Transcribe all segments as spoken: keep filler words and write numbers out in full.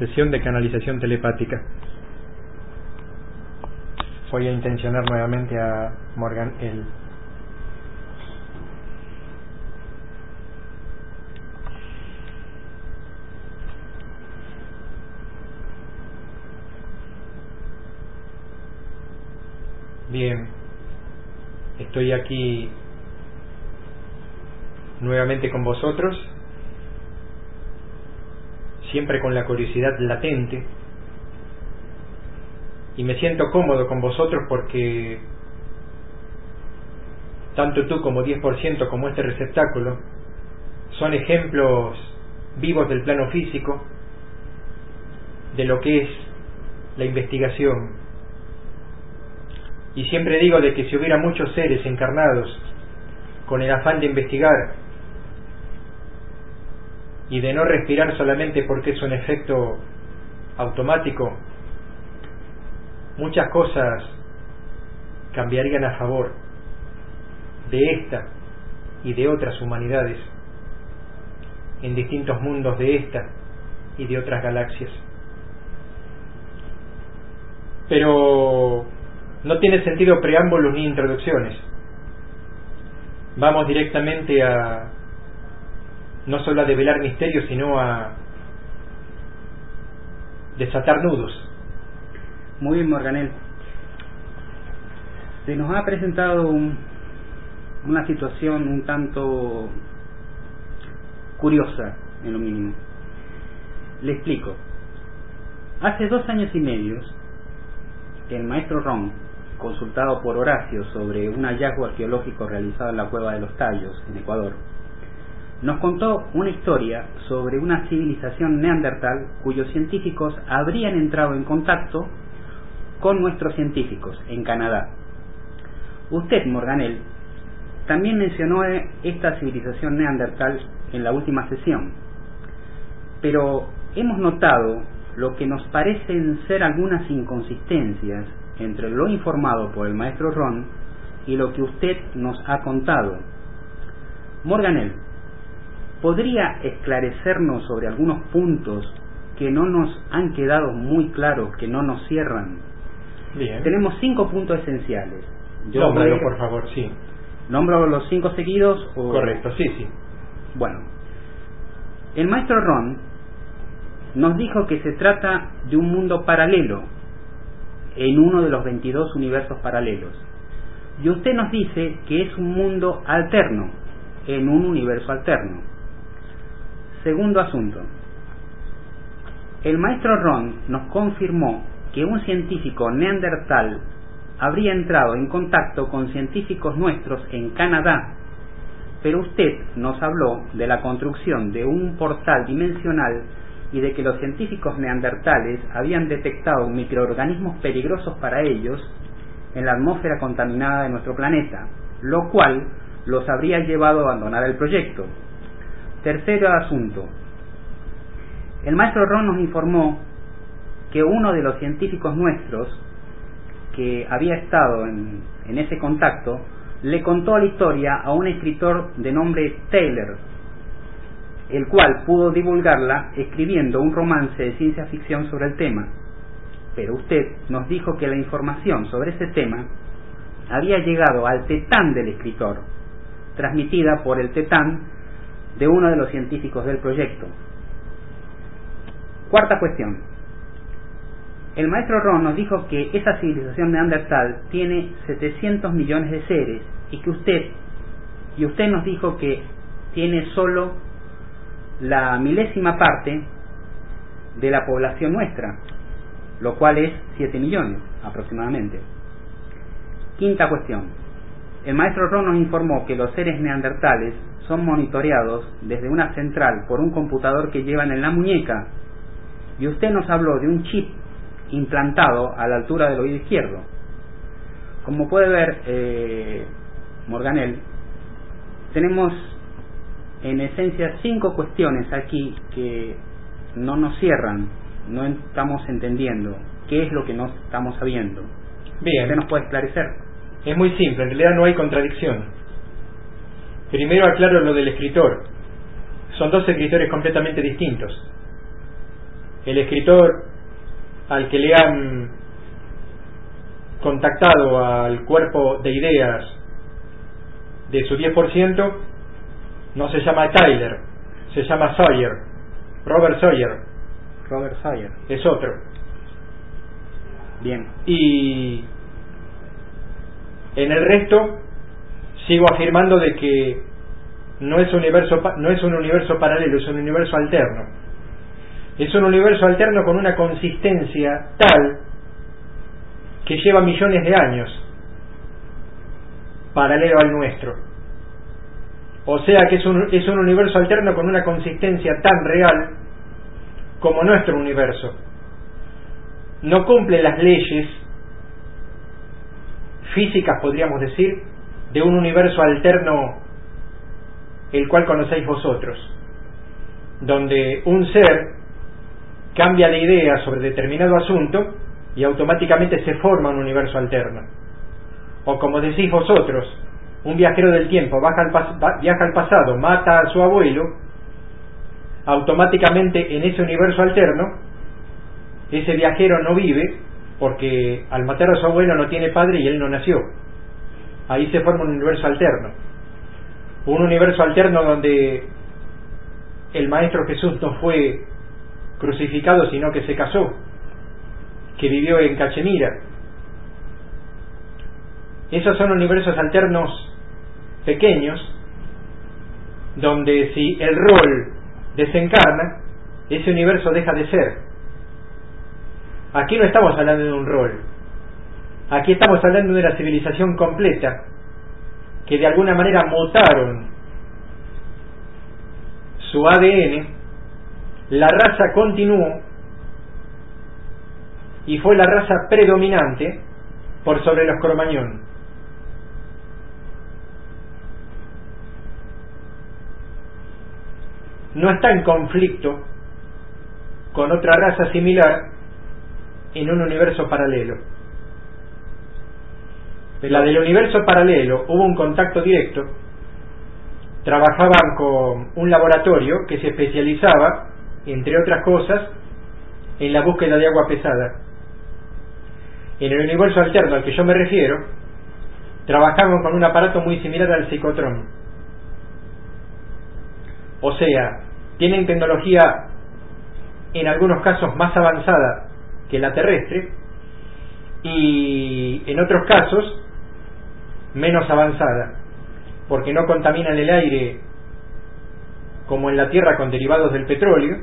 Sesión de canalización telepática. Voy a intencionar nuevamente a Morgan el Bien, estoy aquí nuevamente con vosotros, siempre con la curiosidad latente, y me siento cómodo con vosotros porque tanto tú como diez por ciento como este receptáculo son ejemplos vivos del plano físico de lo que es la investigación. Y siempre digo de que si hubiera muchos seres encarnados con el afán de investigar y de no respirar solamente porque es un efecto automático, muchas cosas cambiarían a favor de esta y de otras humanidades en distintos mundos de esta y de otras galaxias. Pero no tiene sentido preámbulos ni introducciones. Vamos directamente a no solo a develar misterios, sino a desatar nudos. Muy bien, Morganel. Se nos ha presentado un, una situación un tanto curiosa, en lo mínimo. Le explico. Hace dos años y medio, el maestro Ron, consultado por Horacio sobre un hallazgo arqueológico realizado en la Cueva de los Tallos, en Ecuador, nos contó una historia sobre una civilización neandertal cuyos científicos habrían entrado en contacto con nuestros científicos en Canadá. Usted, Morganel, también mencionó esta civilización neandertal en la última sesión, pero hemos notado lo que nos parecen ser algunas inconsistencias entre lo informado por el maestro Ron y lo que usted nos ha contado. Morganel, ¿podría esclarecernos sobre algunos puntos que no nos han quedado muy claros, que no nos cierran? Bien. Tenemos cinco puntos esenciales. Yo Nómbralo, voy... por favor, sí. ¿Nombro los cinco seguidos? O... Correcto, sí, sí. Bueno, el maestro Ron nos dijo que se trata de un mundo paralelo en uno de los veintidós universos paralelos, y usted nos dice que es un mundo alterno en un universo alterno. Segundo asunto, el maestro Ron nos confirmó que un científico neandertal habría entrado en contacto con científicos nuestros en Canadá, pero usted nos habló de la construcción de un portal dimensional y de que los científicos neandertales habían detectado microorganismos peligrosos para ellos en la atmósfera contaminada de nuestro planeta, lo cual los habría llevado a abandonar el proyecto. Tercer asunto, el maestro Ron nos informó que uno de los científicos nuestros que había estado en, en ese contacto le contó la historia a un escritor de nombre Taylor, el cual pudo divulgarla escribiendo un romance de ciencia ficción sobre el tema. Pero usted nos dijo que la información sobre ese tema había llegado al tetán del escritor, transmitida por el tetán de uno de los científicos del proyecto. Cuarta cuestión. El maestro Ron nos dijo que esa civilización neandertal tiene setecientos millones de seres y que usted y usted nos dijo que tiene solo la milésima parte de la población nuestra, lo cual es siete millones aproximadamente. Quinta cuestión. El maestro Ron nos informó que los seres neandertales son monitoreados desde una central por un computador que llevan en la muñeca, y usted nos habló de un chip implantado a la altura del oído izquierdo. Como puede ver, eh, Morganel, tenemos en esencia cinco cuestiones aquí que no nos cierran, no estamos entendiendo qué es lo que no estamos sabiendo. Bien. ¿Usted nos puede esclarecer? Es muy simple, en realidad no hay contradicción. Primero aclaro lo del escritor. Son dos escritores completamente distintos. el escritor al que le han contactado al cuerpo de ideas de su diez por ciento no se llama Tyler, se llama Sawyer, Robert Sawyer. Robert Sawyer. Es otro. Bien. Y en el resto sigo afirmando de que no es un universo, no es un universo paralelo, es un universo alterno. Es un universo alterno con una consistencia tal que lleva millones de años paralelo al nuestro. O sea que es un, es un universo alterno con una consistencia tan real como nuestro universo. No cumple las leyes físicas, podríamos decir, de un universo alterno el cual conocéis vosotros, donde un ser cambia de idea sobre determinado asunto y automáticamente se forma un universo alterno. O como decís vosotros, un viajero del tiempo baja al pas- viaja al pasado, mata a su abuelo, automáticamente en ese universo alterno ese viajero no vive, porque al matar a su abuelo no tiene padre y él no nació. Ahí se forma un universo alterno, un universo alterno donde el Maestro Jesús no fue crucificado, sino que se casó, que vivió en Cachemira. Esos son universos alternos pequeños, donde si el rol desencarna, ese universo deja de ser. Aquí no estamos hablando de un rol, aquí estamos hablando de una civilización completa, que de alguna manera mutaron su A D N, la raza continuó y fue la raza predominante por sobre los Cromañón. No está en conflicto con otra raza similar en un universo paralelo. La del universo paralelo hubo un contacto directo, trabajaban con un laboratorio que se especializaba, entre otras cosas, en la búsqueda de agua pesada. En el universo alterno al que yo me refiero, trabajaban con un aparato muy similar al psicotrón. O sea, tienen tecnología en algunos casos más avanzada que la terrestre y en otros casos menos avanzada, porque no contaminan el aire como en la Tierra con derivados del petróleo,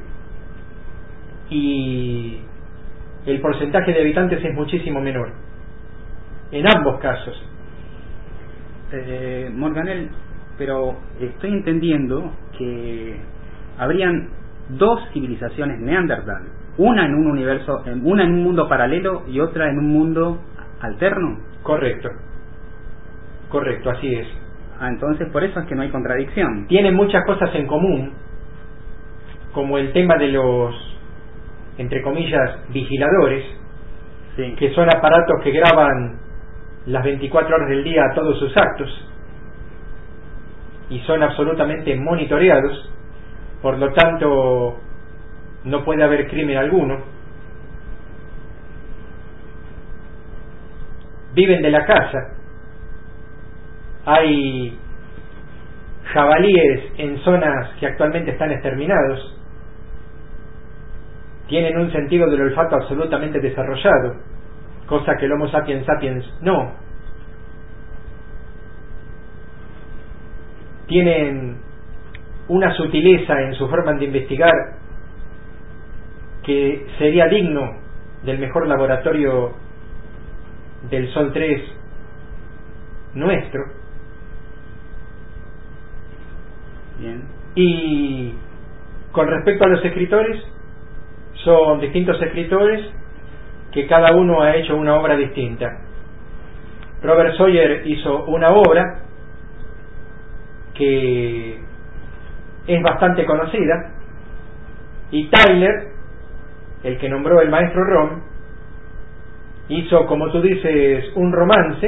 y el porcentaje de habitantes es muchísimo menor en ambos casos. eh, Morganel, pero estoy entendiendo que habrían dos civilizaciones Neandertal, una en un universo, una en un mundo paralelo y otra en un mundo alterno. Correcto, correcto, así es. Ah, entonces por eso es que no hay contradicción. Tienen muchas cosas en común, como el tema de los, entre comillas, vigiladores, sí, que son aparatos que graban las veinticuatro horas del día todos sus actos y son absolutamente monitoreados, por lo tanto no puede haber crimen alguno. Viven de la caza, hay jabalíes en zonas que actualmente están exterminados, tienen un sentido del olfato absolutamente desarrollado, cosa que el Homo sapiens sapiens no. Tienen una sutileza en su forma de investigar que sería digno del mejor laboratorio del Sol tres nuestro. Bien. Y con respecto a los escritores, son distintos escritores que cada uno ha hecho una obra distinta. Robert Sawyer hizo una obra que es bastante conocida, y Tyler, el que nombró el maestro Rom, hizo, como tú dices, un romance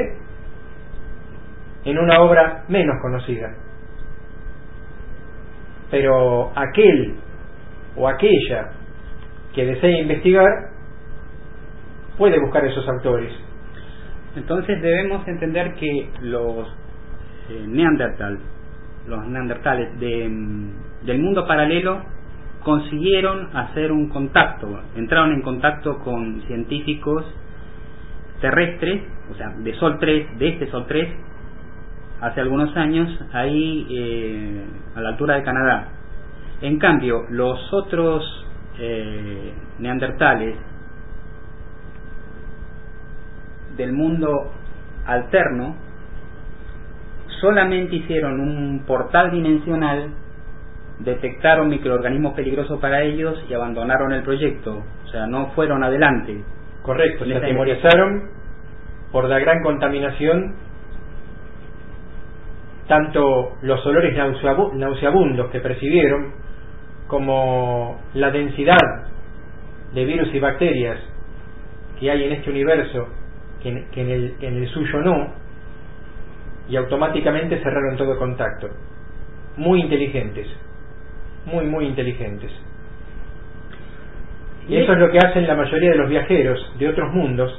en una obra menos conocida. Pero aquel o aquella que desee investigar puede buscar esos autores. Entonces debemos entender que los eh, Neandertal, los neandertales de, del mundo paralelo consiguieron hacer un contacto, entraron en contacto con científicos terrestres, o sea, de Sol tres, de este Sol tres, hace algunos años, ahí eh, a la altura de Canadá. En cambio, los otros eh, neandertales del mundo alterno solamente hicieron un portal dimensional, detectaron microorganismos peligrosos para ellos y abandonaron el proyecto, o sea, no fueron adelante. Correcto, se atemorizaron por la gran contaminación, tanto los olores nauseabundos que percibieron, como la densidad de virus y bacterias que hay en este universo, que en, que en, el, en el suyo no, y automáticamente cerraron todo contacto. Muy inteligentes, muy muy inteligentes. Y eso es lo que hacen la mayoría de los viajeros de otros mundos,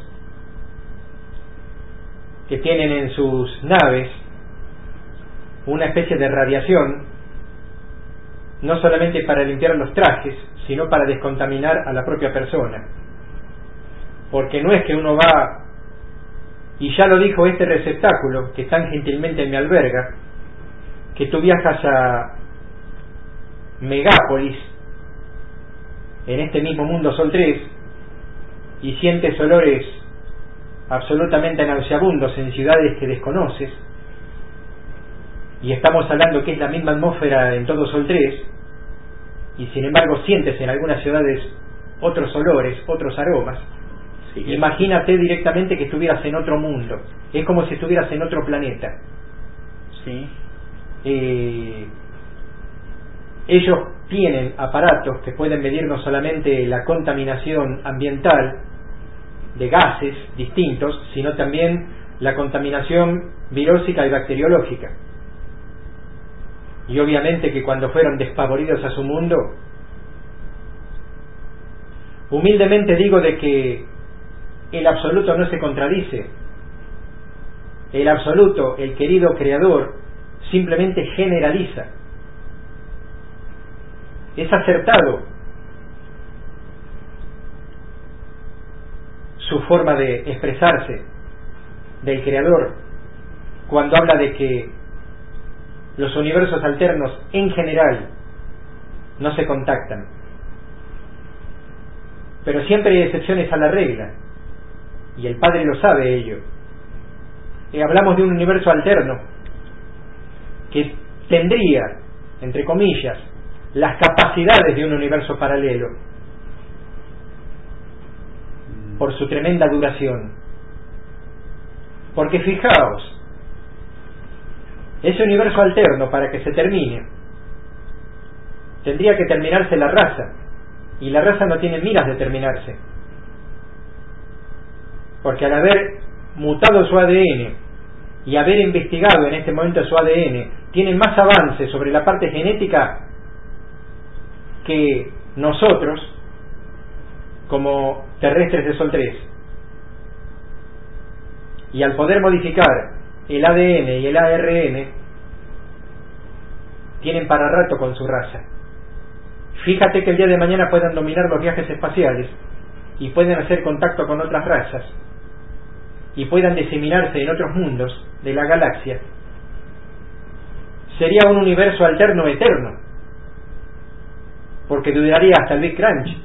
que tienen en sus naves una especie de radiación, no solamente para limpiar los trajes, sino para descontaminar a la propia persona. Porque no es que uno va, y ya lo dijo este receptáculo que tan gentilmente me alberga, que tú viajas a Megápolis, en este mismo mundo Sol tres, y sientes olores absolutamente nauseabundos en ciudades que desconoces, y estamos hablando que es la misma atmósfera en todo Sol tres, y sin embargo sientes en algunas ciudades otros olores, otros aromas. Sí, imagínate directamente que estuvieras en otro mundo, es como si estuvieras en otro planeta. Sí. Eh, ellos tienen aparatos que pueden medir no solamente la contaminación ambiental de gases distintos, sino también la contaminación virósica y bacteriológica. Y obviamente que cuando fueron despavoridos a su mundo, humildemente digo de que el absoluto no se contradice. El absoluto, el querido creador, simplemente generaliza. Es acertado su forma de expresarse del creador cuando habla de que los universos alternos en general no se contactan, pero siempre hay excepciones a la regla, y el Padre lo sabe ello. Y hablamos de un universo alterno que tendría, entre comillas, las capacidades de un universo paralelo por su tremenda duración. Porque fijaos, ese universo alterno, para que se termine, tendría que terminarse la raza, y la raza no tiene miras de terminarse, porque al haber mutado su A D N y haber investigado en este momento su A D N, tienen más avance sobre la parte genética que nosotros como terrestres de Sol tres. Y al poder modificar el A D N y el A R N, tienen para rato con su raza. Fíjate que el día de mañana puedan dominar los viajes espaciales y pueden hacer contacto con otras razas y puedan diseminarse en otros mundos de la galaxia. Sería un universo alterno eterno, porque duraría hasta el Big Crunch.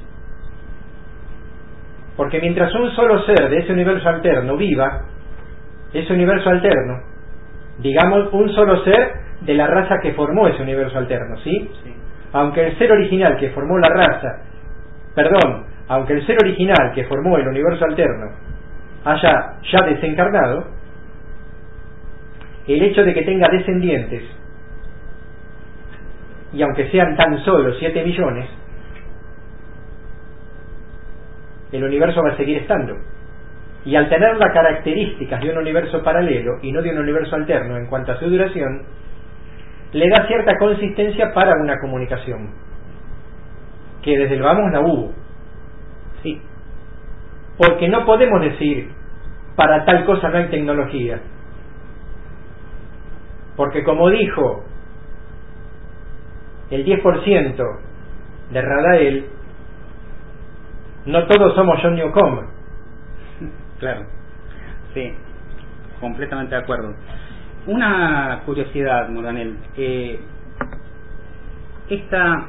Porque mientras un solo ser de ese universo alterno viva, ese universo alterno, digamos un solo ser de la raza que formó ese universo alterno, ¿sí? Sí. Aunque el ser original que formó la raza, perdón, aunque el ser original que formó el universo alterno haya ya desencarnado, el hecho de que tenga descendientes, y aunque sean tan solo siete millones, el universo va a seguir estando. Y al tener las características de un universo paralelo y no de un universo alterno en cuanto a su duración, le da cierta consistencia para una comunicación, que desde el vamos la hubo. porque no podemos decir para tal cosa no hay tecnología, porque como dijo el diez por ciento de Radael, no todos somos John Newcomer. Claro, sí, completamente de acuerdo. Una curiosidad, Moranel, eh, esta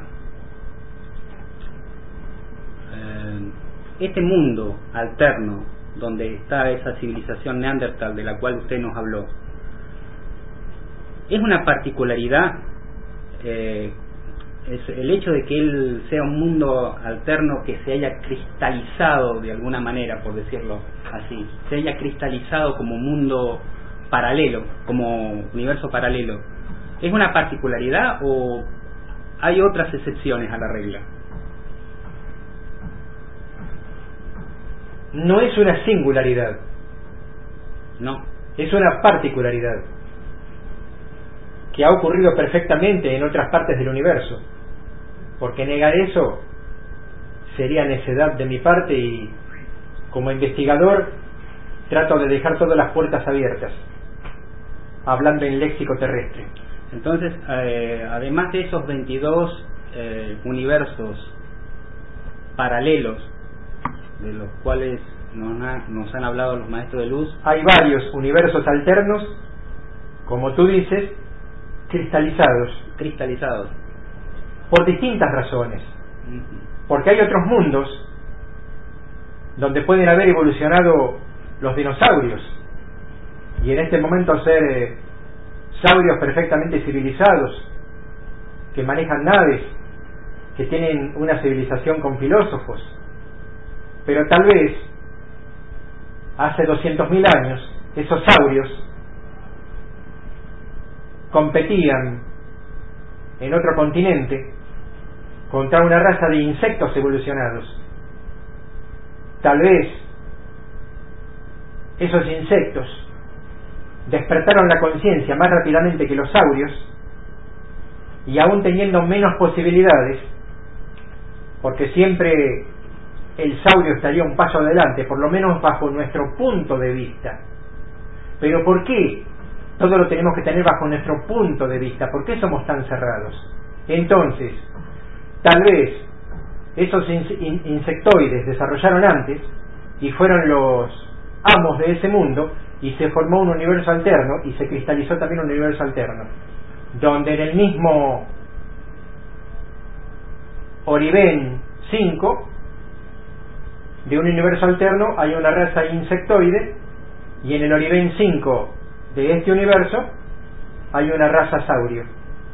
eh, este mundo alterno donde está esa civilización neandertal de la cual usted nos habló, es una particularidad, eh, es el hecho de que él sea un mundo alterno que se haya cristalizado de alguna manera, por decirlo así, se haya cristalizado como mundo paralelo, como universo paralelo. ¿Es una particularidad o hay otras excepciones a la regla? No es una singularidad, no, es una particularidad que ha ocurrido perfectamente en otras partes del universo, porque negar eso sería necedad de mi parte, y como investigador trato de dejar todas las puertas abiertas, hablando en léxico terrestre. Entonces, eh, además de esos veintidós eh, universos paralelos de los cuales nos, ha, nos han hablado los maestros de luz, hay varios universos alternos, como tú dices, cristalizados. Cristalizados. Por distintas razones. Porque hay otros mundos donde pueden haber evolucionado los dinosaurios, y en este momento ser eh, saurios perfectamente civilizados, que manejan naves, que tienen una civilización con filósofos. Pero tal vez hace doscientos mil años esos saurios competían en otro continente contra una raza de insectos evolucionados. Tal vez esos insectos despertaron la conciencia más rápidamente que los saurios, y aún teniendo menos posibilidades, porque siempre el saurio estaría un paso adelante, por lo menos bajo nuestro punto de vista. Pero ¿por qué todo lo tenemos que tener bajo nuestro punto de vista? ¿Por qué somos tan cerrados? Entonces, tal vez esos in- insectoides desarrollaron antes y fueron los amos de ese mundo, y se formó un universo alterno y se cristalizó también un universo alterno, donde en el mismo Oriben cinco de un universo alterno hay una raza insectoide, y en el Oriben cinco de este universo hay una raza saurio.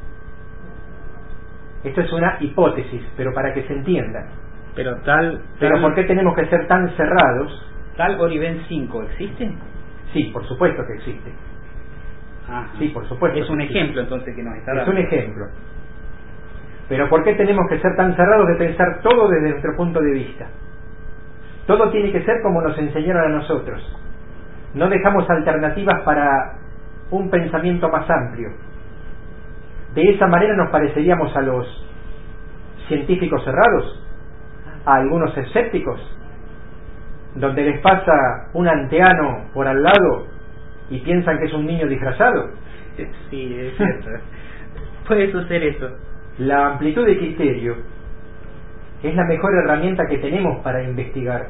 Esto es una hipótesis, pero para que se entienda. Pero tal, Pero tal ¿por qué tenemos que ser tan cerrados? ¿Tal Oriben cinco existe? Sí, por supuesto que existe. Ajá. Sí, por supuesto. Es un ejemplo entonces que nos está dando. Es un ejemplo. Pero ¿por qué tenemos que ser tan cerrados de pensar todo desde nuestro punto de vista? Todo tiene que ser como nos enseñaron a nosotros. No dejamos alternativas para un pensamiento más amplio. De esa manera nos pareceríamos a los científicos cerrados, a algunos escépticos, donde les pasa un anteano por al lado y piensan que es un niño disfrazado. Sí, es cierto. Puede suceder eso. La amplitud de criterio es la mejor herramienta que tenemos para investigar.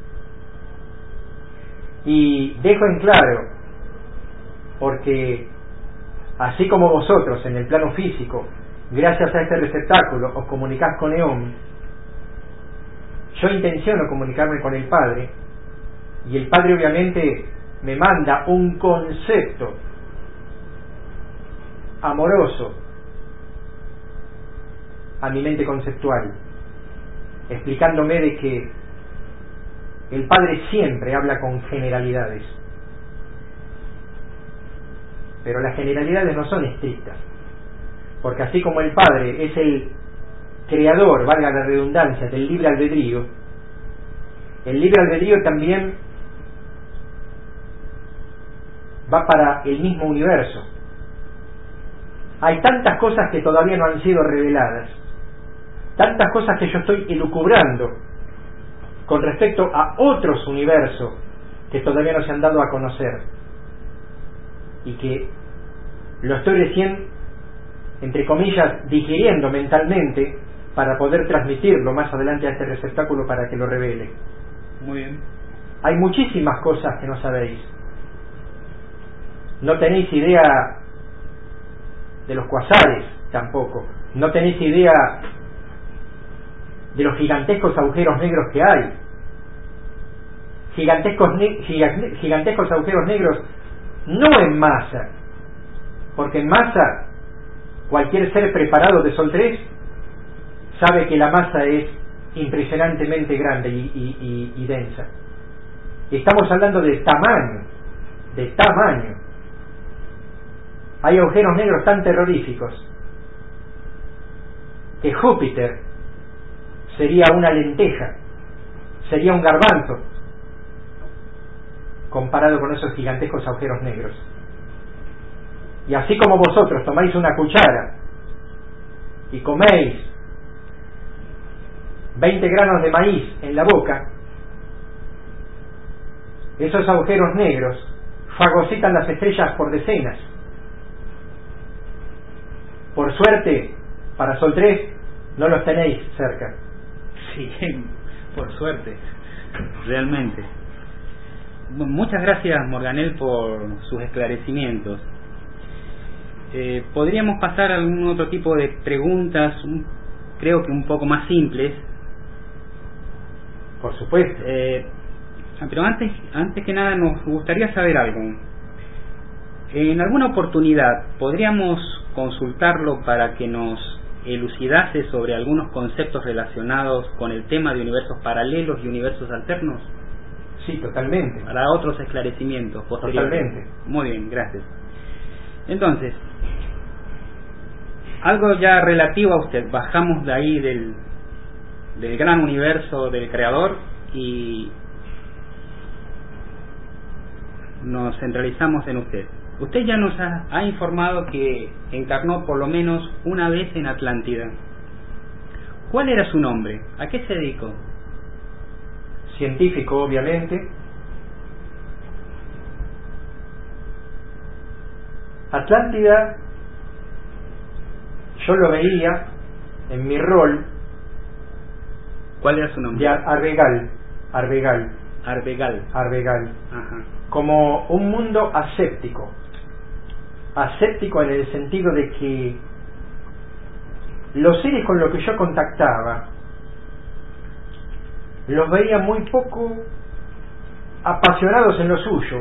Y dejo en claro, porque así como vosotros en el plano físico, gracias a este receptáculo, os comunicás con Eón, yo intenciono comunicarme con el Padre, y el Padre obviamente me manda un concepto amoroso a mi mente conceptual, explicándome de que el Padre siempre habla con generalidades, pero las generalidades no son estrictas, porque así como el Padre es el creador, valga la redundancia, del libre albedrío, el libre albedrío también va para el mismo universo. Hay tantas cosas que todavía no han sido reveladas, tantas cosas que yo estoy elucubrando con respecto a otros universos que todavía no se han dado a conocer y que lo estoy recién, entre comillas, digiriendo mentalmente para poder transmitirlo más adelante a este receptáculo para que lo revele. Muy bien. Hay muchísimas cosas que no sabéis. No tenéis idea de los cuasares tampoco. No tenéis idea de los gigantescos agujeros negros que hay. Gigantescos, ne gigantescos agujeros negros no en masa, porque en masa cualquier ser preparado de Sol tres sabe que la masa es impresionantemente grande y, y, y, y densa. Estamos hablando de tamaño, de tamaño. Hay agujeros negros tan terroríficos que Júpiter sería una lenteja, sería un garbanzo comparado con esos gigantescos agujeros negros. Y así como vosotros tomáis una cuchara y coméis veinte granos de maíz en la boca, esos agujeros negros fagocitan las estrellas por decenas. Por suerte, para Sol tres no los tenéis cerca. Sí, por suerte, realmente. Muchas gracias, Morganell, por sus esclarecimientos. Eh, podríamos pasar a algún otro tipo de preguntas, un, creo que un poco más simples. Por supuesto. Eh, pero antes, antes que nada nos gustaría saber algo. En alguna oportunidad podríamos consultarlo para que nos elucidase sobre algunos conceptos relacionados con el tema de universos paralelos y universos alternos. Sí, totalmente. Para otros esclarecimientos posteriores. Totalmente. Muy bien, gracias. Entonces, algo ya relativo a usted. Bajamos de ahí del, del gran universo del Creador y nos centralizamos en usted. Usted ya nos ha, ha informado que encarnó por lo menos una vez en Atlántida. ¿Cuál era su nombre? ¿A qué se dedicó? Científico, obviamente. Atlántida, yo lo veía en mi rol. ¿Cuál era su nombre? De Arbegal. Arbegal. Arbegal. Arbegal. Ajá. Como un mundo aséptico. Aséptico en el sentido de que los seres con los que yo contactaba los veía muy poco apasionados en lo suyo,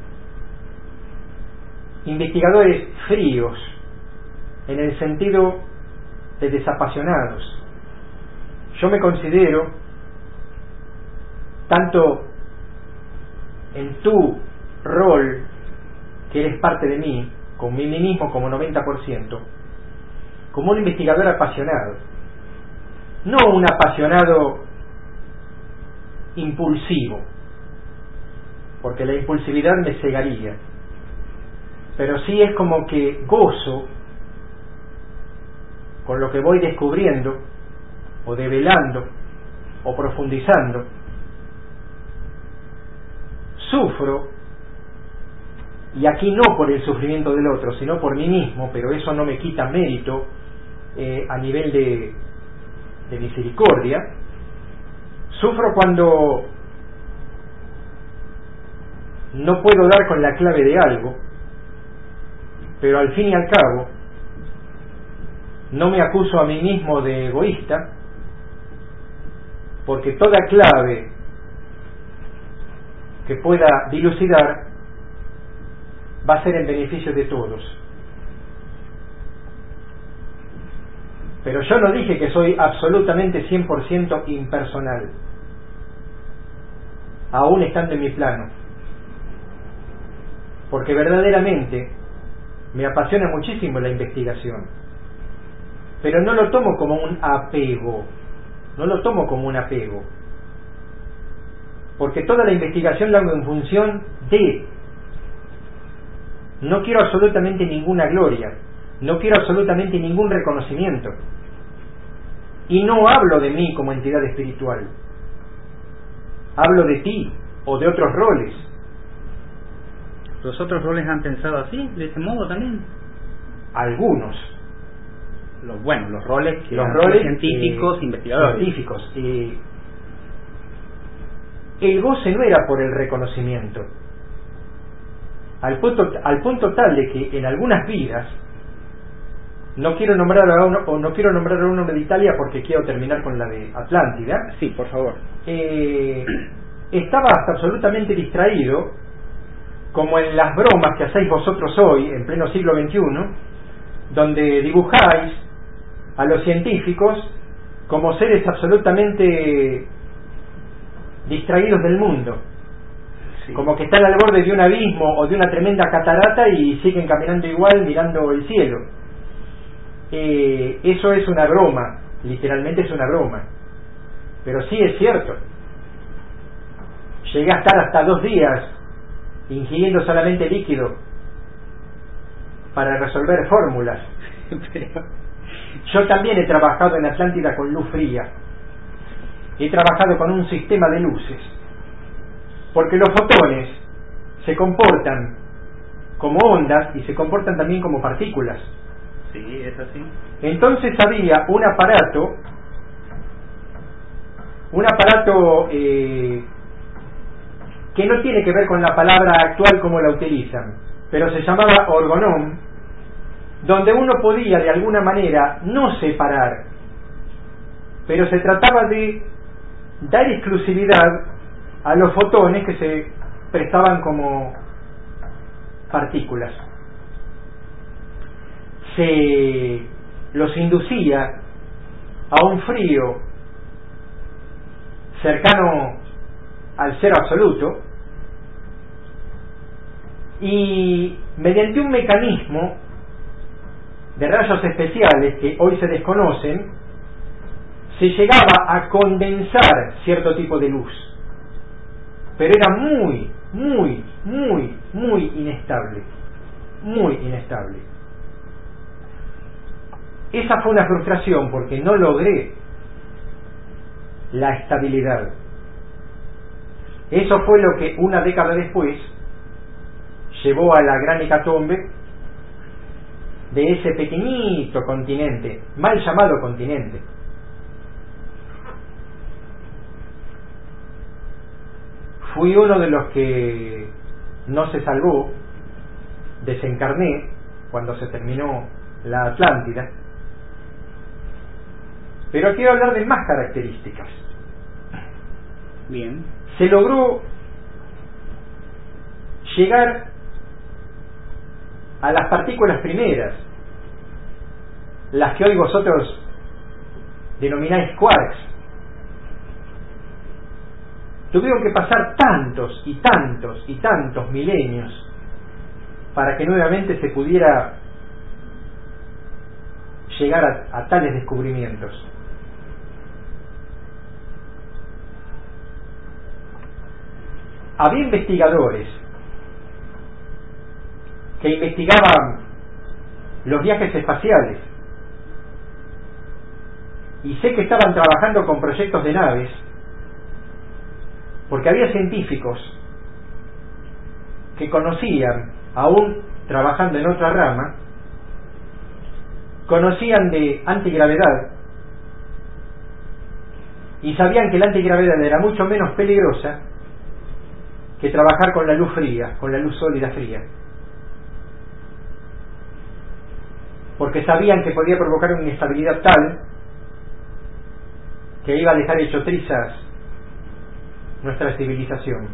investigadores fríos en el sentido de desapasionados. Yo me considero, tanto en tu rol, que eres parte de mí, con mí mismo como noventa por ciento, como un investigador apasionado, no un apasionado impulsivo, porque la impulsividad me cegaría, pero sí es como que gozo con lo que voy descubriendo o develando o profundizando. Sufro, y aquí no por el sufrimiento del otro, sino por mí mismo, pero eso no me quita mérito eh, a nivel de, de misericordia. Sufro cuando no puedo dar con la clave de algo, pero al fin y al cabo no me acuso a mí mismo de egoísta, porque toda clave que pueda dilucidar va a ser en beneficio de todos. Pero yo no dije que soy absolutamente cien por ciento impersonal, aún estando en mi plano, porque verdaderamente me apasiona muchísimo la investigación, pero no lo tomo como un apego, no lo tomo como un apego, porque toda la investigación la hago en función de, no quiero absolutamente ninguna gloria, no quiero absolutamente ningún reconocimiento, y no hablo de mí como entidad espiritual, hablo de ti o de otros roles. ¿Los otros roles han pensado así, de ese modo también? Algunos. Los, bueno, los roles que los roles científicos, eh, investigadores. Científicos. Eh, el goce no era por el reconocimiento. Al punto, al punto tal de que en algunas vidas, no quiero nombrar a uno, o no quiero nombrar a uno de Italia porque quiero terminar con la de Atlántida. Sí, por favor. Eh, estaba hasta absolutamente distraído, como en las bromas que hacéis vosotros hoy, en pleno siglo veintiuno, donde dibujáis a los científicos como seres absolutamente distraídos del mundo, sí. Como que están al borde de un abismo o de una tremenda catarata y siguen caminando igual mirando el cielo. Eh, eso es una broma, literalmente es una broma, pero sí es cierto. Llegué a estar hasta dos días ingiriendo solamente líquido para resolver fórmulas. Yo también he trabajado en Atlántida con luz fría, he trabajado con un sistema de luces, porque los fotones se comportan como ondas y se comportan también como partículas. Sí, es así. Entonces había un aparato, un aparato eh, que no tiene que ver con la palabra actual como la utilizan, pero se llamaba orgonón, donde uno podía de alguna manera no separar, pero se trataba de dar exclusividad a los fotones que se prestaban como partículas. Se los inducía a un frío cercano al cero absoluto y mediante un mecanismo de rayos especiales que hoy se desconocen, se llegaba a condensar cierto tipo de luz, pero era muy, muy, muy, muy inestable, muy inestable. Esa fue una frustración porque no logré la estabilidad. Eso fue lo que una década después llevó a la gran hecatombe de ese pequeñito continente, mal llamado continente. Fui uno de los que no se salvó, desencarné cuando se terminó la Atlántida, pero quiero hablar de más características. Bien. Se logró llegar a las partículas primeras, las que hoy vosotros denomináis quarks. Tuvieron que pasar tantos y tantos y tantos milenios para que nuevamente se pudiera llegar a, a tales descubrimientos. Había investigadores que investigaban los viajes espaciales y sé que estaban trabajando con proyectos de naves, porque había científicos que conocían, aún trabajando en otra rama, conocían de antigravedad y sabían que la antigravedad era mucho menos peligrosa que trabajar con la luz fría, con la luz sólida fría, porque sabían que podía provocar una inestabilidad tal que iba a dejar hecho trizas nuestra civilización.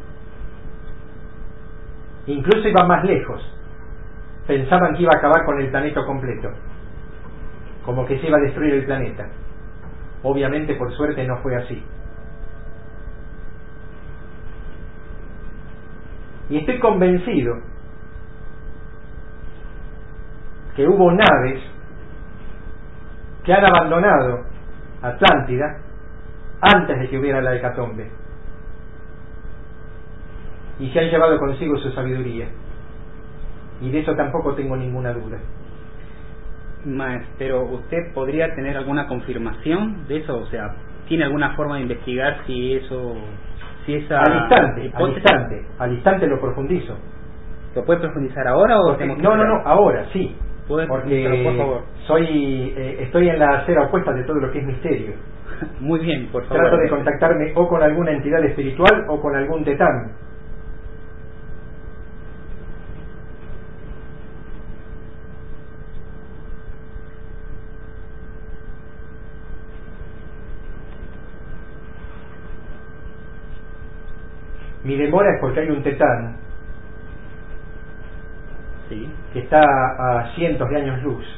Incluso iba más lejos, pensaban que iba a acabar con el planeta completo, como que se iba a destruir el planeta. Obviamente, por suerte, no fue así. Y estoy convencido que hubo naves que han abandonado Atlántida antes de que hubiera la hecatombe y se han llevado consigo su sabiduría, y de eso tampoco tengo ninguna duda. Pero usted podría tener alguna confirmación de eso, o sea, ¿tiene alguna forma de investigar si eso si esa al instante, al hipótesis- instante, al instante lo profundizo. ¿Lo puede profundizar ahora o Porque- tenemos que no, no, esperar? no, ahora sí. ¿Puede profundizarlo, por Porque favor? soy, eh, estoy en la acera opuesta de todo lo que es misterio. Muy bien, por favor. Trato de contactarme o con alguna entidad espiritual o con algún tetán. Mi demora es porque hay un tetán Sí. que está a cientos de años luz.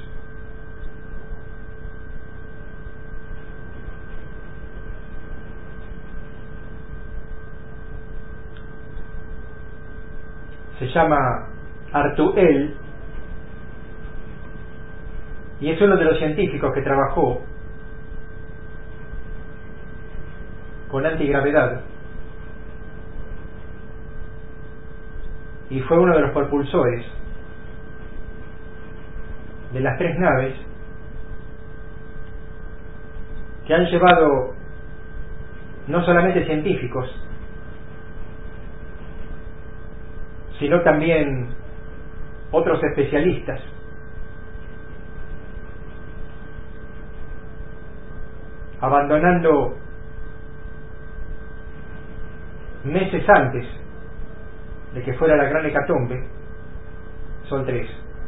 Se llama Artuel y es uno de los científicos que trabajó con antigravedad y fue uno de los propulsores de las tres naves que han llevado no solamente científicos, sino también otros especialistas abandonando meses antes de que fuera la gran hecatombe. Son tres.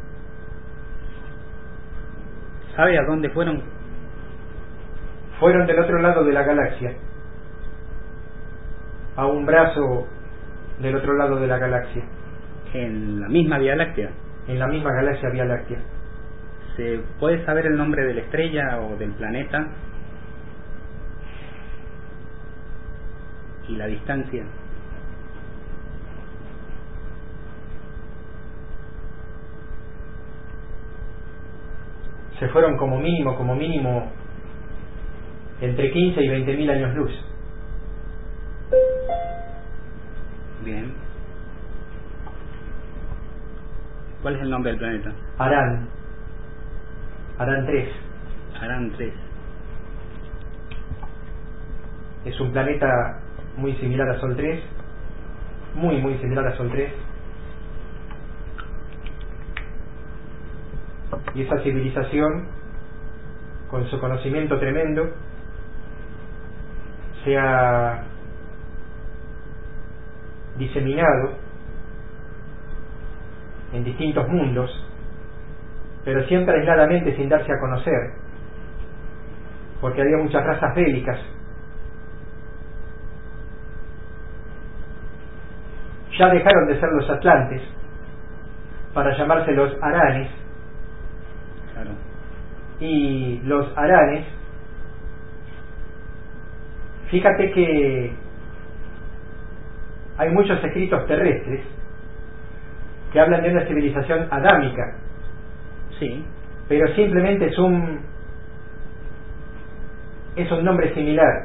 ¿Sabe a dónde fueron? Fueron del otro lado de la galaxia, a un brazo del otro lado de la galaxia, En la misma Vía Láctea. en la misma galaxia Vía Láctea. ¿Se puede saber el nombre de la estrella o del planeta? ¿Y la distancia? Se fueron como mínimo, como mínimo, entre quince y veinte mil años luz. Bien. ¿Cuál es el nombre del planeta? Arán. Arán tres. Arán tres. Es un planeta muy similar a Sol tres. Muy, muy similar a Sol tres. Y esa civilización, con su conocimiento tremendo, se ha diseminado en distintos mundos, pero siempre aisladamente, sin darse a conocer, porque había muchas razas bélicas. Ya dejaron de ser los atlantes para llamarse los aranes, Claro. y los aranes, fíjate que hay muchos escritos terrestres que hablan de una civilización adámica, Sí. pero simplemente es un es un nombre similar,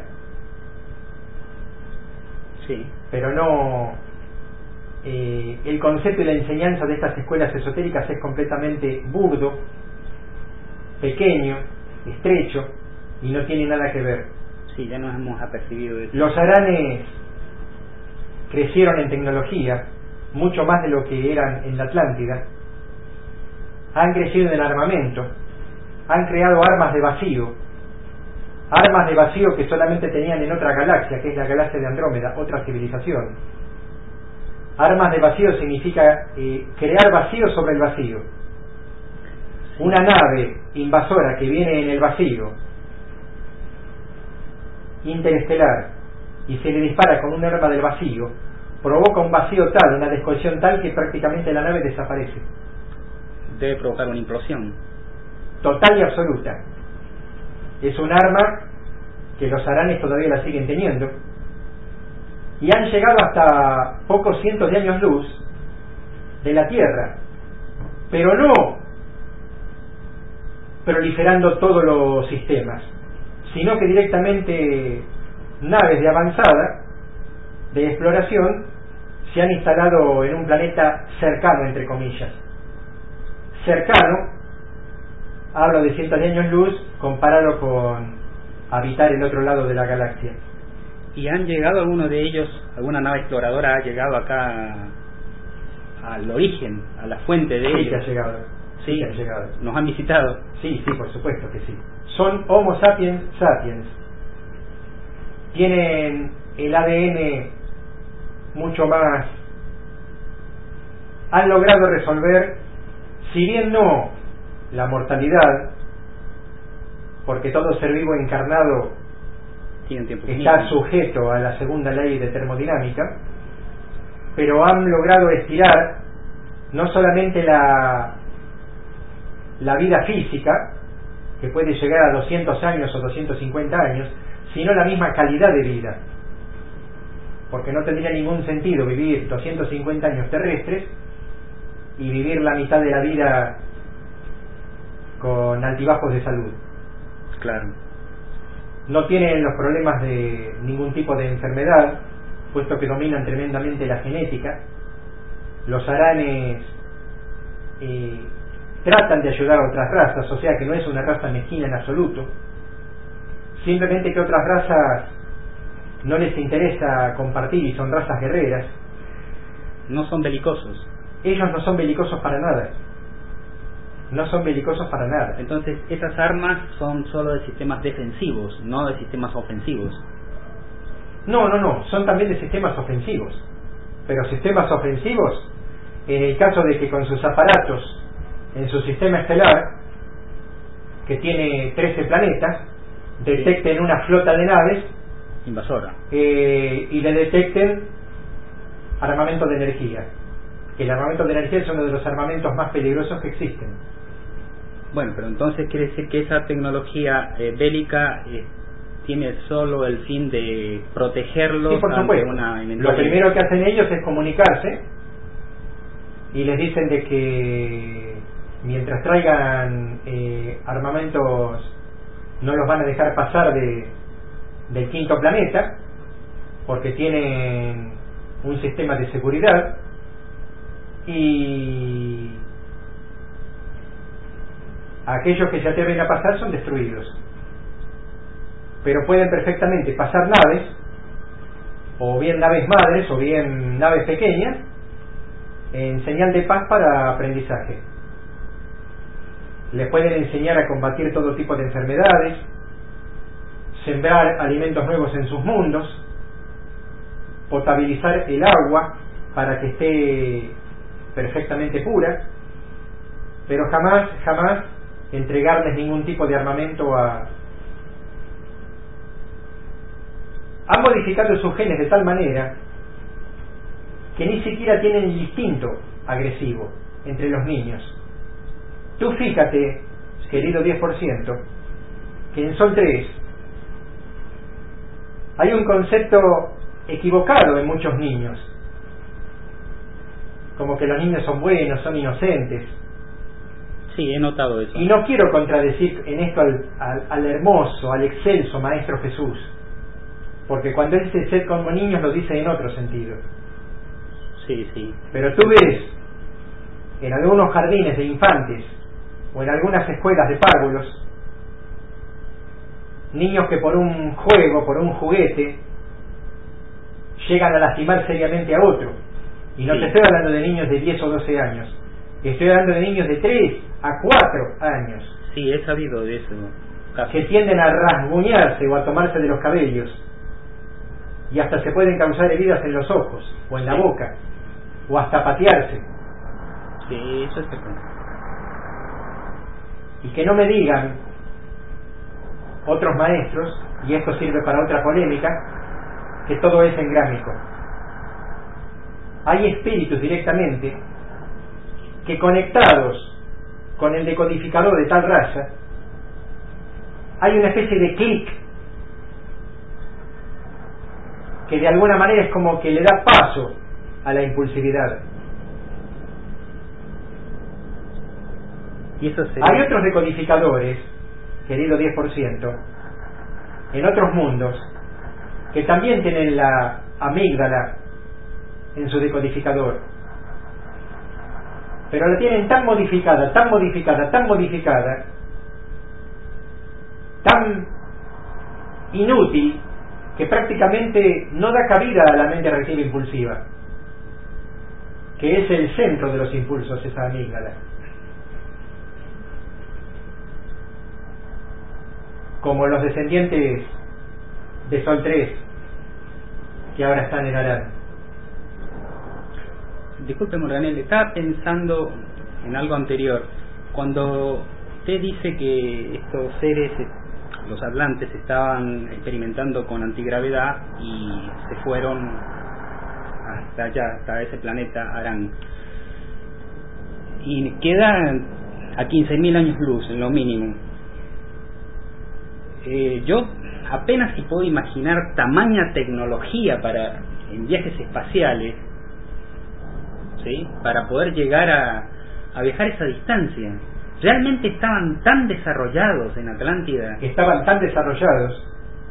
Sí. pero no eh, el concepto y la enseñanza de estas escuelas esotéricas es completamente burdo, pequeño, estrecho, y no tiene nada que ver. Sí, ya nos hemos apercibido de eso. Los aranes crecieron en tecnología mucho más de lo que eran en la Atlántida, han crecido en el armamento, han creado armas de vacío, armas de vacío que solamente tenían en otra galaxia, que es la galaxia de Andrómeda, otra civilización. Armas de vacío significa eh, crear vacío sobre el vacío. Una nave invasora que viene en el vacío interestelar y se le dispara con un arma del vacío, provoca un vacío tal, una descohesión tal, que prácticamente la nave desaparece. Debe provocar una implosión. Total y absoluta. Es un arma que los aranes todavía la siguen teniendo, y han llegado hasta pocos cientos de años luz de la Tierra, pero no proliferando todos los sistemas, sino que directamente naves de avanzada de exploración se han instalado en un planeta cercano, entre comillas. Cercano, hablo de cientos de años luz comparado con habitar el otro lado de la galaxia. ¿Y han llegado algunos de ellos, alguna nave exploradora ha llegado acá al origen, a la fuente de sí, ellos? Que ha llegado. Sí, sí que ha llegado. ¿Nos han visitado? Sí, sí, por supuesto que sí. Son Homo sapiens sapiens. Tienen el A D N mucho más. Han logrado resolver, si bien no la mortalidad, porque todo ser vivo encarnado Tienen tiempo está finito. sujeto a la segunda ley de termodinámica, pero han logrado estirar no solamente la, la vida física, que puede llegar a doscientos años o doscientos cincuenta años, sino la misma calidad de vida, porque no tendría ningún sentido vivir doscientos cincuenta años terrestres y vivir la mitad de la vida con altibajos de salud. Claro. No tienen los problemas de ningún tipo de enfermedad, puesto que dominan tremendamente la genética. Los aranes eh, tratan de ayudar a otras razas, o sea que no es una raza mezquina en absoluto, simplemente que otras razas no les interesa compartir y son razas guerreras. No son belicosos. Ellos no son belicosos para nada. No son belicosos para nada. Entonces, esas armas son solo de sistemas defensivos, no de sistemas ofensivos. No, no, no, son también de sistemas ofensivos. Pero sistemas ofensivos, en el caso de que con sus aparatos, en su sistema estelar, que tiene trece planetas, detecten una flota de naves invasora eh, y le detecten armamento de energía. Que el armamento de energía es uno de los armamentos más peligrosos que existen. Bueno, pero entonces quiere decir que esa tecnología eh, bélica eh, tiene solo el fin de protegerlos. Sí, por ante supuesto. Una Lo primero que hacen ellos es comunicarse y les dicen de que mientras traigan eh, armamentos no los van a dejar pasar de del quinto planeta, porque tienen un sistema de seguridad, y aquellos que se atreven a pasar son destruidos. Pero pueden perfectamente pasar naves, o bien naves madres o bien naves pequeñas, en señal de paz para aprendizaje. Les pueden enseñar a combatir todo tipo de enfermedades, sembrar alimentos nuevos en sus mundos, potabilizar el agua para que esté perfectamente pura, pero jamás, jamás entregarles ningún tipo de armamento a... Han modificado sus genes de tal manera que ni siquiera tienen el instinto agresivo entre los niños. Tú fíjate, querido diez por ciento, que en Sol tres hay un concepto equivocado en muchos niños, como que los niños son buenos, son inocentes. Sí, he notado eso. Y no quiero contradecir en esto al, al, al hermoso, al excelso Maestro Jesús, porque cuando él dice ser como niños lo dice en otro sentido. Sí, sí. Pero tú ves en algunos jardines de infantes o en algunas escuelas de párvulos niños que por un juego, por un juguete, llegan a lastimar seriamente a otro. Y no sí. Te estoy hablando de niños de diez o doce años, estoy hablando de niños de tres a cuatro años. Sí, he sabido de eso. Casi. Que tienden a rasguñarse o a tomarse de los cabellos, y hasta se pueden causar heridas en los ojos o en sí. la boca, o hasta patearse. Sí, eso es cierto. Y que no me digan otros maestros, y esto sirve para otra polémica, que todo es engrámico. Hay espíritus directamente que, conectados con el decodificador de tal raza, hay una especie de clic que de alguna manera es como que le da paso a la impulsividad. Y eso sería... Hay otros decodificadores, querido diez por ciento, en otros mundos, que también tienen la amígdala en su decodificador, pero la tienen tan modificada, tan modificada, tan modificada, tan inútil, que prácticamente no da cabida a la mente reactiva impulsiva, que es el centro de los impulsos, esa amígdala. Como los descendientes de Sol tres, que ahora están en Arán. Disculpe, Morganel, estaba pensando en algo anterior. Cuando usted dice que estos seres, los atlantes, estaban experimentando con antigravedad y se fueron hasta allá, hasta ese planeta Arán, y quedan a quince mil años luz en lo mínimo. Eh, yo apenas si puedo imaginar tamaña tecnología para en viajes espaciales, ¿sí?, para poder llegar a, a viajar esa distancia. ¿Realmente estaban tan desarrollados en Atlántida? Estaban tan desarrollados,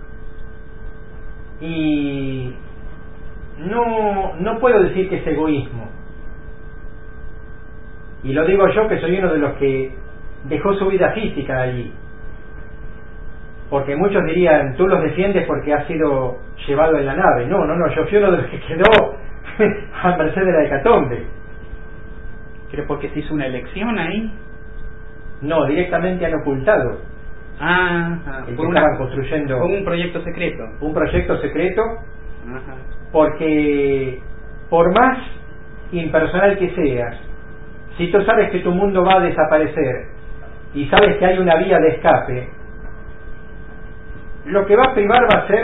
y no, no puedo decir que es egoísmo, y lo digo yo, que soy uno de los que dejó su vida física allí, porque muchos dirían, tú los defiendes porque has sido llevado en la nave. No, no, no, yo fui uno de los que quedó a merced de la hecatombe. ¿Creo porque se hizo una elección ahí? No, directamente han ocultado. Ah, ah el que por estaban una, construyendo con un proyecto secreto. Un proyecto secreto, Ajá. Porque por más impersonal que seas, si tú sabes que tu mundo va a desaparecer y sabes que hay una vía de escape, lo que va a primar va a ser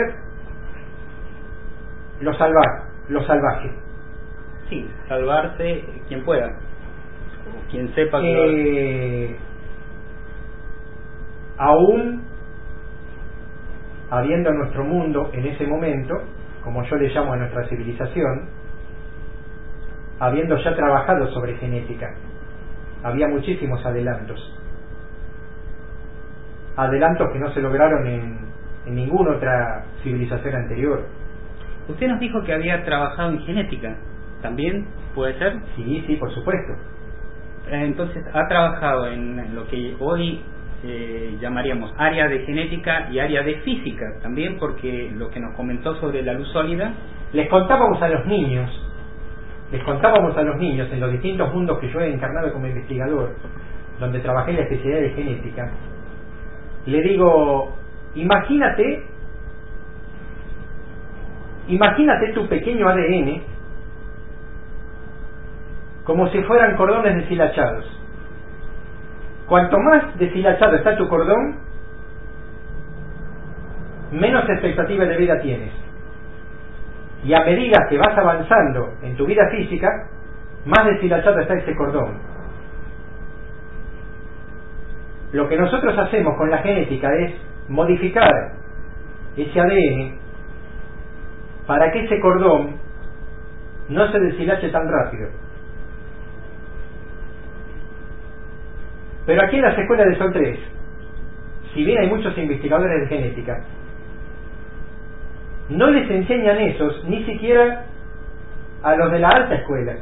lo salvaje, lo salvaje. Sí, salvarse quien pueda, o quien sepa que... Eh, aún habiendo nuestro mundo en ese momento, como yo le llamo a nuestra civilización, habiendo ya trabajado sobre genética, había muchísimos adelantos, adelantos que no se lograron en, en ninguna otra civilización anterior. Usted nos dijo que había trabajado en genética, ¿también puede ser? Sí, sí, por supuesto. Entonces ha trabajado en lo que hoy eh, llamaríamos área de genética y área de física también, porque lo que nos comentó sobre la luz sólida. Les contábamos a los niños, les contábamos a los niños en los distintos mundos que yo he encarnado como investigador, donde trabajé en la especialidad de genética. Le digo, imagínate, imagínate tu pequeño A D N como si fueran cordones deshilachados. Cuanto más deshilachado está tu cordón, menos expectativa de vida tienes. Y a medida que vas avanzando en tu vida física, más deshilachado está ese cordón. Lo que nosotros hacemos con la genética es modificar ese A D N para que ese cordón no se deshilache tan rápido. Pero aquí en las escuelas de Sol tres, si bien hay muchos investigadores de genética, no les enseñan esos ni siquiera a los de la alta escuela.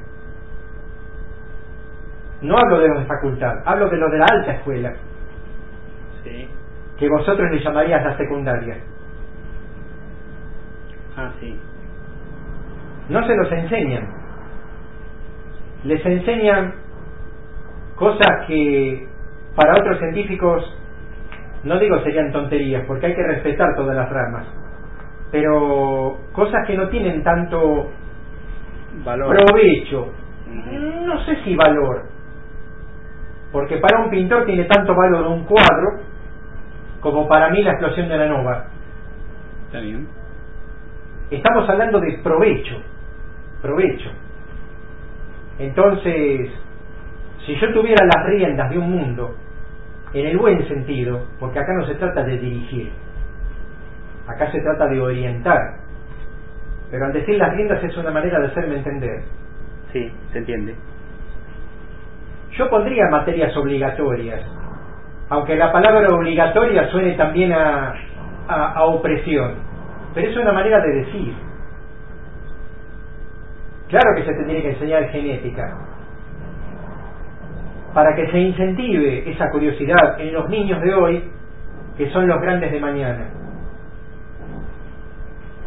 No hablo de los de facultad, hablo de los de la alta escuela, Sí. que vosotros le llamarías la secundaria. Ah, sí. No se los enseñan. Les enseñan cosas que para otros científicos, no digo serían tonterías, porque hay que respetar todas las ramas, pero cosas que no tienen tanto valor, provecho. Uh-huh. No sé si valor, porque para un pintor tiene tanto valor un cuadro como para mí la explosión de la nova. Está bien. Estamos hablando de provecho, provecho. Entonces, si yo tuviera las riendas de un mundo, en el buen sentido, porque acá no se trata de dirigir, acá se trata de orientar, pero al decir las riendas es una manera de hacerme entender. Sí, se entiende. Yo pondría materias obligatorias, aunque la palabra obligatoria suene también a, a, a opresión, pero es una manera de decir. Claro que se tendría que enseñar genética, para que se incentive esa curiosidad en los niños de hoy, que son los grandes de mañana.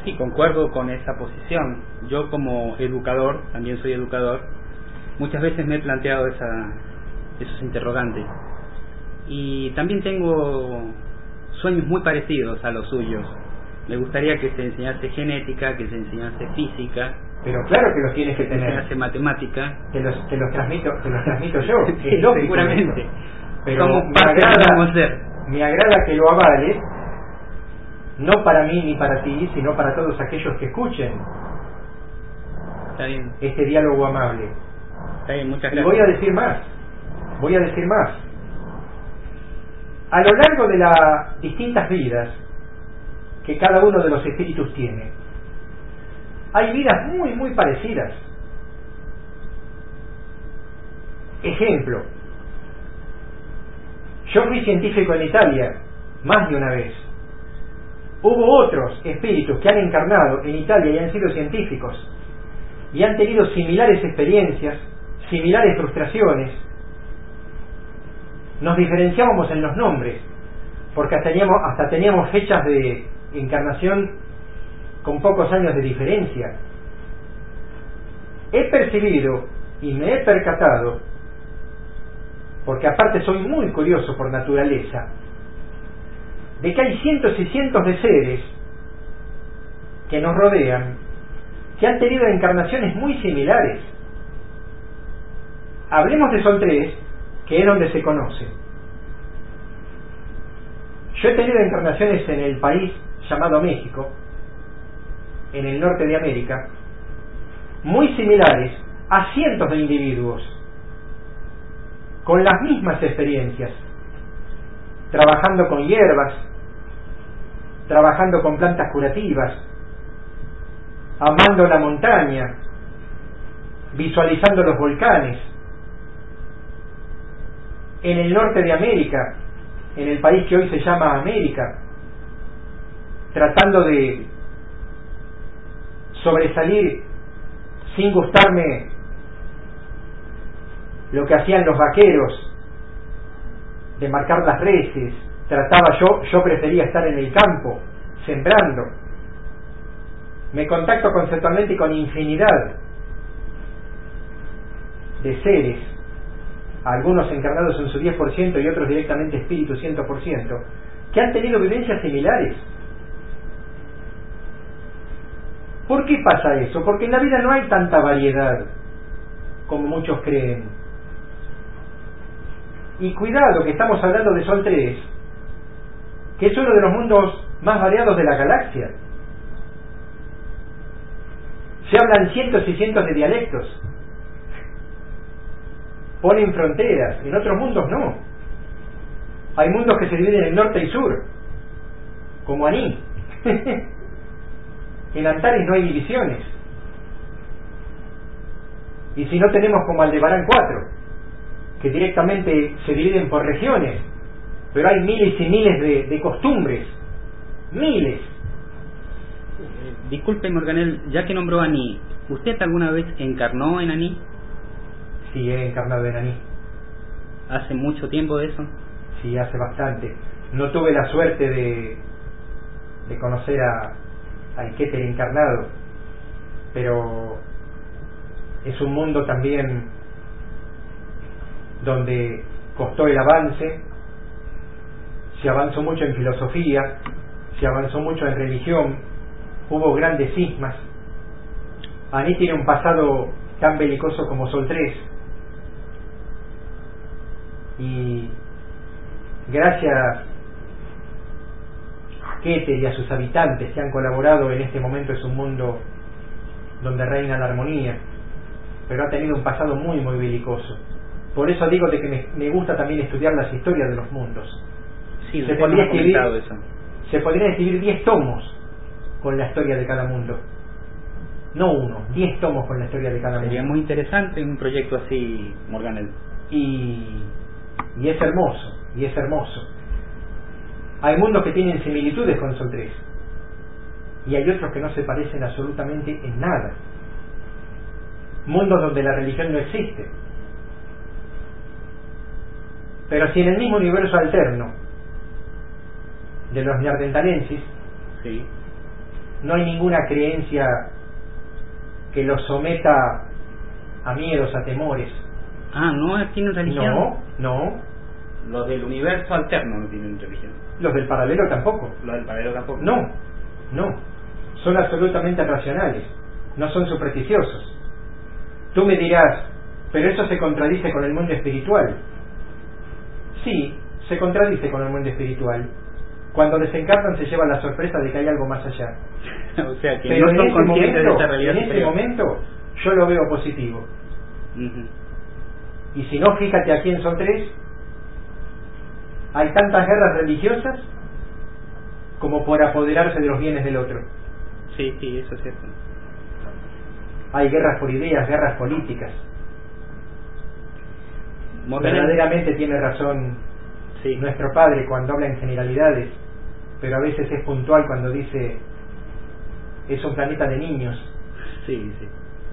Sí, concuerdo con esa posición. Yo como educador, también soy educador, muchas veces me he planteado esa, esos interrogantes. Y también tengo sueños muy parecidos a los suyos. Me gustaría que se enseñase genética, que se enseñase física. Pero claro que los tienes que se tener. enseñase matemática. Te los, te los transmito, te los transmito yo. Es lógico. Seguramente. Eso. Pero Somos me parte agrada, de ser. me agrada que lo avales, no para mí ni para ti, sino para todos aquellos que escuchen Está bien. este diálogo amable. Está bien, muchas Y gracias. voy a decir más, voy a decir más. A lo largo de las distintas vidas que cada uno de los espíritus tiene, hay vidas muy, muy parecidas. Ejemplo, yo fui científico en Italia más de una vez. Hubo otros espíritus que han encarnado en Italia y han sido científicos y han tenido similares experiencias, similares frustraciones. Nos diferenciábamos en los nombres, porque hasta teníamos, hasta teníamos fechas de encarnación con pocos años de diferencia. He percibido y me he percatado, porque aparte soy muy curioso por naturaleza, de que hay cientos y cientos de seres que nos rodean que han tenido encarnaciones muy similares. Hablemos de Sol tres, que es donde se conoce. Yo he tenido encarnaciones en el país llamado México, en el norte de América, muy similares a cientos de individuos, con las mismas experiencias, trabajando con hierbas, trabajando con plantas curativas, amando la montaña, visualizando los volcanes. En el norte de América, en el país que hoy se llama América, tratando de sobresalir sin gustarme lo que hacían los vaqueros, de marcar las reses. Trataba yo, yo prefería estar en el campo, sembrando. Me contacto conceptualmente con infinidad de seres, algunos encarnados en su diez por ciento y otros directamente espíritus cien por ciento, que han tenido vivencias similares. ¿Por qué pasa eso? Porque en la vida no hay tanta variedad como muchos creen. Y cuidado, que estamos hablando de Sol tres, que es uno de los mundos más variados de la galaxia. Se hablan cientos y cientos de dialectos. Ponen fronteras, en otros mundos no. Hay mundos que se dividen en norte y sur, como Aní. En Antares no hay divisiones. Y si no, tenemos como Aldebarán cuatro, que directamente se dividen por regiones, pero hay miles y miles de, de costumbres, miles. Eh, disculpe, Morganel, ya que nombró a Aní, ¿usted alguna vez encarnó en Aní? Sí, he encarnado en Aní. ¿Hace mucho tiempo de eso? Sí, hace bastante. No tuve la suerte de, de conocer a, a Iketer encarnado, pero es un mundo también donde costó el avance. Se avanzó mucho en filosofía, se avanzó mucho en religión, hubo grandes cismas. Aní tiene un pasado tan belicoso como Sol tres, y gracias a Keter y a sus habitantes que han colaborado, en este momento es un mundo donde reina la armonía, pero ha tenido un pasado muy muy belicoso. Por eso digo de que me, me gusta también estudiar las historias de los mundos. Sí, se podría escribir eso. se podrían escribir diez tomos con la historia de cada mundo, no uno, diez tomos con la historia de cada mundo. Sería muy interesante un proyecto así, Morganel. Y, y es hermoso, y es hermoso. Hay mundos que tienen similitudes con Sol tres, y hay otros que no se parecen absolutamente en nada. Mundos donde la religión no existe. Pero si en el mismo universo alterno de los neandertalenses, sí, no hay ninguna creencia que los someta a miedos, a temores. Ah, ¿no tienen religión? No, no. Los del universo alterno no tienen religión. Los del paralelo tampoco. Los del paralelo tampoco. No, no. Son absolutamente racionales. No son supersticiosos. Tú me dirás, pero eso se contradice con el mundo espiritual. Sí, se contradice con el mundo espiritual. Cuando desencarnan se lleva la sorpresa de que hay algo más allá. O sea que pero no son en conscientes momento, de esa realidad en ese superior. momento yo lo veo positivo. Uh-huh. Y si no, fíjate a quién son tres. Hay tantas guerras religiosas como por apoderarse de los bienes del otro. Sí, sí, eso es cierto. Hay guerras por ideas, guerras políticas. Morgan... Verdaderamente tiene razón sí. nuestro padre cuando habla en generalidades, pero a veces es puntual cuando dice es un planeta de niños. Sí, sí.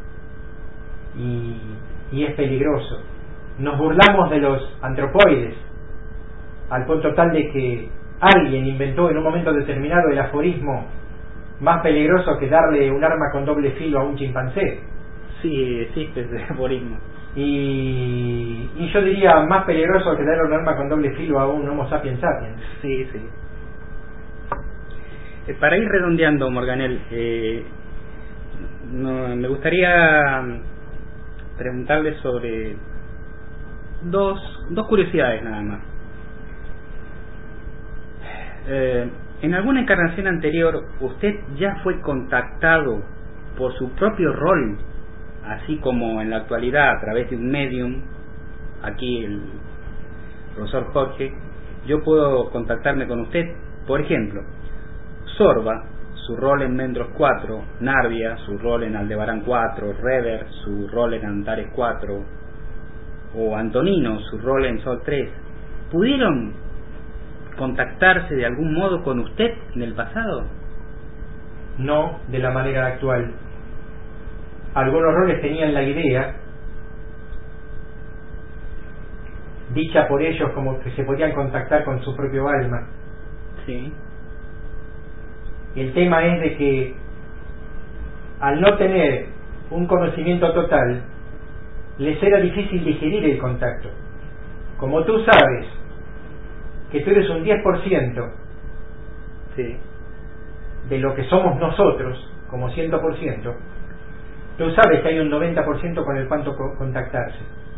Y, y es peligroso. Nos burlamos de los antropoides al punto tal de que alguien inventó en un momento determinado el aforismo más peligroso que darle un arma con doble filo a un chimpancé. Sí, existe ese aforismo. Y, y yo diría más peligroso que darle un arma con doble filo a un Homo sapiens sapiens. Sí, sí. Eh, para ir redondeando, Morganel, eh, no, me gustaría preguntarle sobre dos, dos curiosidades nada más. Eh, en alguna encarnación anterior, ¿usted ya fue contactado por su propio rol, así como en la actualidad a través de un medium? Aquí el profesor Jorge, yo puedo contactarme con usted. Por ejemplo, Sorba, su rol en Mendros cuatro, Narvia, su rol en Aldebarán cuatro, Rever, su rol en Antares cuatro, o Antonino, su rol en Sol tres, ¿pudieron contactarse de algún modo con usted en el pasado? No de la manera actual. Algunos roles tenían la idea, dicha por ellos, como que se podían contactar con su propio alma. Sí. El tema es de que al no tener un conocimiento total, les era difícil digerir el contacto. Como tú sabes que tú eres un diez por ciento sí. de lo que somos nosotros, como cien por ciento, tú sabes que hay un noventa por ciento con el cuanto contactarse.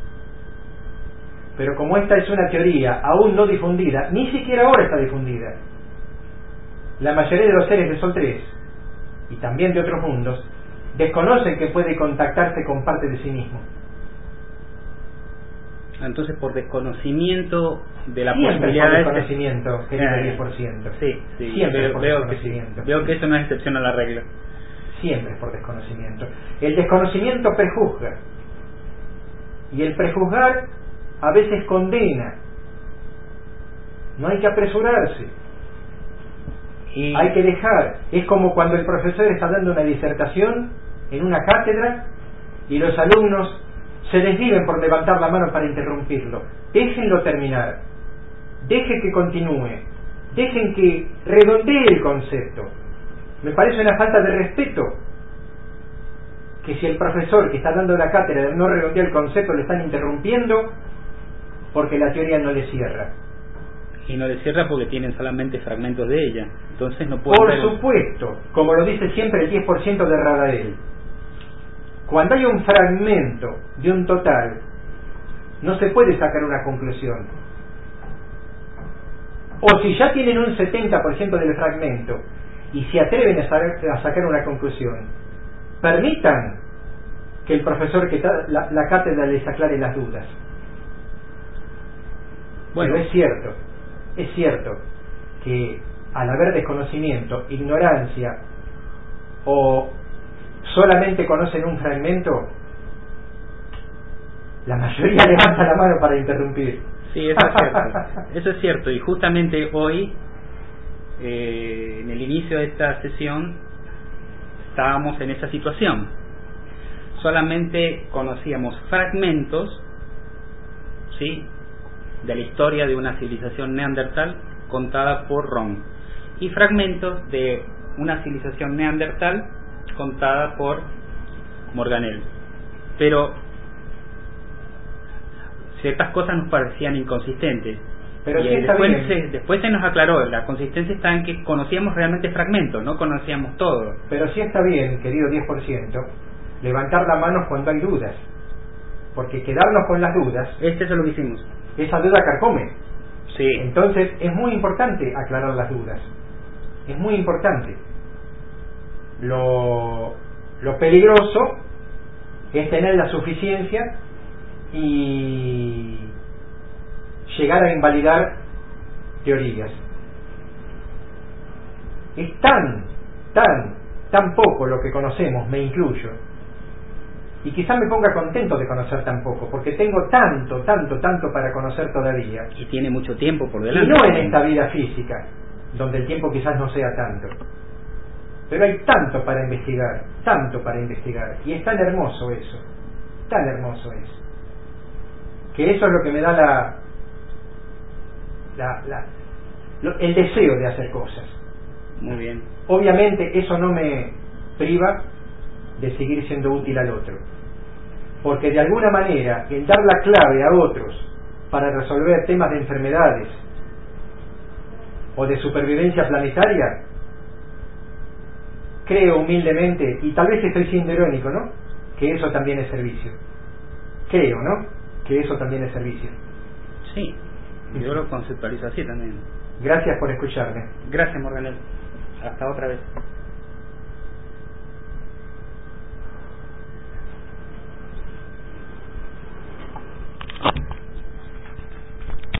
Pero como esta es una teoría aún no difundida, ni siquiera ahora está difundida, la mayoría de los seres de Sol tres y también de otros mundos desconocen que puede contactarse con parte de sí mismo. Entonces, por desconocimiento de la siempre posibilidad por de desconocimiento, querido eh, diez por ciento. Sí, sí. Siempre veo, por veo que desconocimiento. sí. Veo que eso no es excepción a la regla. Siempre es por desconocimiento. El desconocimiento prejuzga. Y el prejuzgar a veces condena. No hay que apresurarse. Y... hay que dejar. Es como cuando el profesor está dando una disertación en una cátedra y los alumnos se desviven por levantar la mano para interrumpirlo. Déjenlo terminar. Dejen que continúe. Dejen que redondee el concepto. Me parece una falta de respeto que si el profesor que está dando la cátedra no redondea el concepto, le están interrumpiendo porque la teoría no le cierra. Y no le cierra porque tienen solamente fragmentos de ella. Entonces no pueden... Por ver... supuesto, como lo dice siempre el diez por ciento de Radael. Cuando hay un fragmento de un total, no se puede sacar una conclusión. O si ya tienen un setenta por ciento del fragmento y se atreven a sacar una conclusión, permitan que el profesor que está la, la cátedra les aclare las dudas. Bueno, pero es cierto, es cierto que al haber desconocimiento, ignorancia o solamente conocen un fragmento, la mayoría levanta la mano para interrumpir. Sí, eso es cierto. Eso es cierto. Y justamente hoy, eh, en el inicio de esta sesión, estábamos en esa situación. Solamente conocíamos fragmentos, ¿sí?, de la historia de una civilización neandertal contada por Ron, y fragmentos de una civilización neandertal contada por Morganell. Pero ciertas cosas nos parecían inconsistentes. Pero y sí está después, bien. se, después se nos aclaró, la consistencia está en que conocíamos realmente fragmentos, no conocíamos todo. Pero sí está bien, querido diez por ciento, levantar la mano cuando hay dudas. Porque quedarnos con las dudas, Este es lo que hicimos. esa duda carcome. Sí. Entonces es muy importante aclarar las dudas. Es muy importante. Lo, lo peligroso es tener la suficiencia y llegar a invalidar teorías. Es tan, tan, tan poco lo que conocemos, me incluyo, y quizás me ponga contento de conocer tan poco, porque tengo tanto, tanto, tanto para conocer todavía. Y tiene mucho tiempo por delante. Y no en esta vida física, donde el tiempo quizás no sea tanto. Pero hay tanto para investigar, tanto para investigar, y es tan hermoso eso, tan hermoso eso, que eso es lo que me da la, la, la lo, el deseo de hacer cosas. Muy bien. Obviamente eso no me priva de seguir siendo útil al otro, porque de alguna manera el dar la clave a otros para resolver temas de enfermedades o de supervivencia planetaria, creo humildemente, y tal vez estoy siendo irónico, ¿no?, que eso también es servicio. Creo, ¿no?, que eso también es servicio. Sí, yo lo conceptualizo así también. Gracias por escucharme. Gracias, Morganell. Hasta otra vez.